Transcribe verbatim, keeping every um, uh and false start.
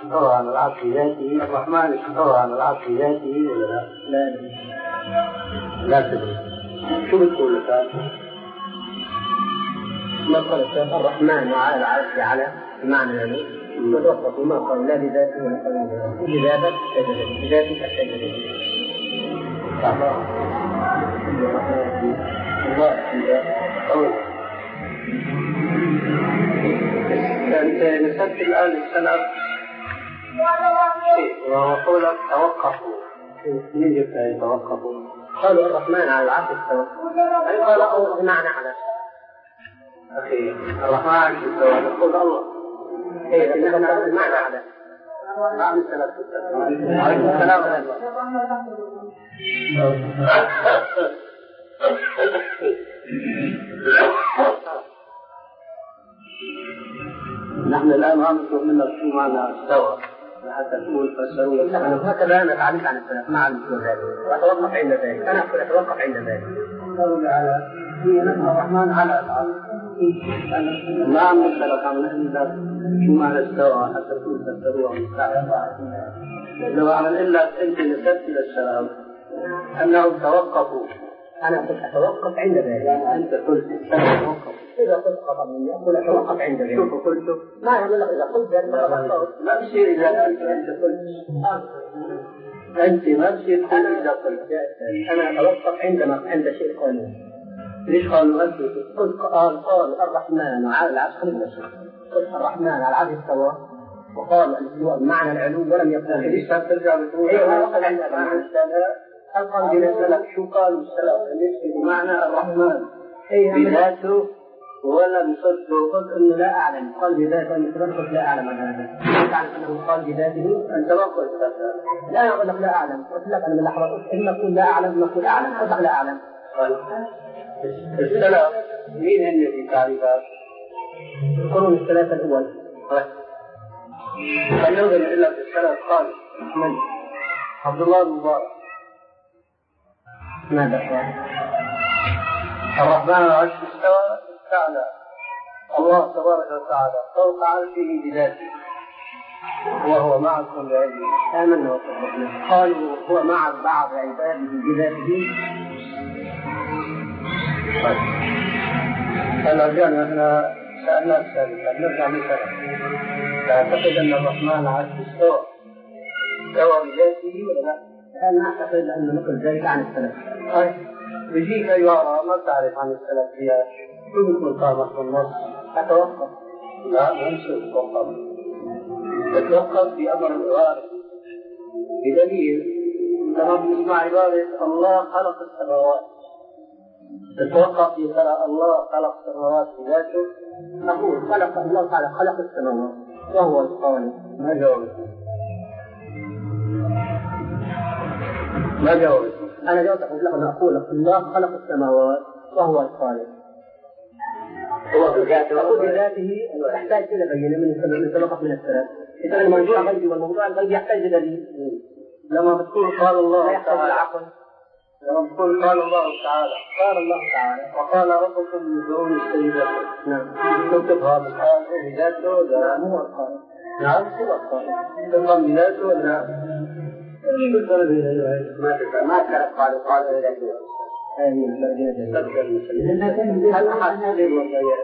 استوى على العرش ذاته، الرحمن استوى على العرش ذاته ولا لا؟ لا لا تدري. شو بتقول لك؟ ما قال الرحمن على العرش على بمعنى يعني وتوقف ما قال لا بذاته ولا قال بذاته الشجرة بذاته الشجرة. أنت نسبت الآن السلف وقولك توقفوا، مين جبت يتوقفوا؟ قالوا الرحمن على العرش استوى، أي قال أو بمعنى على أخي الرحمن على العرش استوى تقول الله، إيه بمعنى بمعنى على نعم السلف عليكم السلام ورحمة نحن الآن ما نطلب منك شو معنى استوى حتى تقول فسروا. نحن هكذا أنا تعلمت عن السلف ما علمت ذلك وأتوقف عند ذلك. أنا أقول أتوقف عند ذلك. قالوا على في الرحمن على العرش. ما عم نسألك عن إلا شو معنى استوى حتى تقول فسروا. لو عمل إلا أنت نسبت للسلام أنهم توقفوا. أنا قلت أتوقف عند ذلك. أنت قلت توقف. إذا قلت خطأ مني أقول أتوقف عند ذلك. شوف قلت ما يعمل لك إذا قلت ذلك ما بصير إذا قلت أنت قلت أنت ما بصير تقول إذا قلت. أنا أتوقف عندما عند شيء قانون. ليش قالوا أنت؟ قلت قال قال الرحمن على العرش خلينا شيء. قلت الرحمن على العرش استوى وقال الاستواء بمعنى العلو ولم يقل. ليش ترجع بتقول؟ أيوة وقال عند السلف. القلب السلف شو قالوا السلف بالنسبة بمعنى الرحمن بذاته ولا بصدقه؟ قلت انه لا اعلم قال بذاته ان قلت لا اعلم عن هذا. تعرف انه قال بذاته انت ما قلت هذا. لا انا اقول لك لا اعلم. قلت لك انا من لحظه قلت ان نقول لا اعلم نقول اعلم قلت لا اعلم. السلف مين هن في تعريفات؟ القرون الثلاثه الاول. فلننظر الى السلف قال من عبد الله المبارك ماذا قال؟ الرحمن على العرش استوى استعلى الله تبارك وتعالى فوق عرشه بذاته وهو معكم بعلمه. آمنا وصدقنا. قالوا هو مع بعض عباده بذاته. هلا رجعنا احنا سألنا السابقا نرجع نسأل تعتقد أن الرحمن على العرش استوى استوى بذاته ولا لا؟ أنا أعتقد أن نقل ذلك عن السلف. طيب بيجيك أيها ما تعرف عن السلف فيها شو بتقول قامت في النص؟ أتوقف. لا ما نصير تتوقف. تتوقف في أمر الوارث بدليل لما بنسمع عبارة الله خلق السماوات تتوقف في ترى الله خلق السماوات بذاته. نقول خلق الله تعالى خلق السماوات وهو الخالق. ما جاوبت ما جاوبت أنا جاوبت أقول لك أنا أقول الله خلق السماوات وهو الخالق. هو بذاته أقول بذاته يحتاج إلى بينة من سبقت من السلف. إذا الموضوع غيبي والموضوع الغيبي يحتاج إلى دليل. لما بتقول قال الله لا يحتاج إلى عقل. لما بتقول قال الله تعالى قال الله تعالى وقال ربكم ادعوني استجب لكم. نعم. تكتبها بالحال بذاته ولا هو الخالق. نعم هو الخالق. تفهم بذاته ولا شو الفرق بين ما ما كان قال قال بذاته. هذه الفرق. هل أحد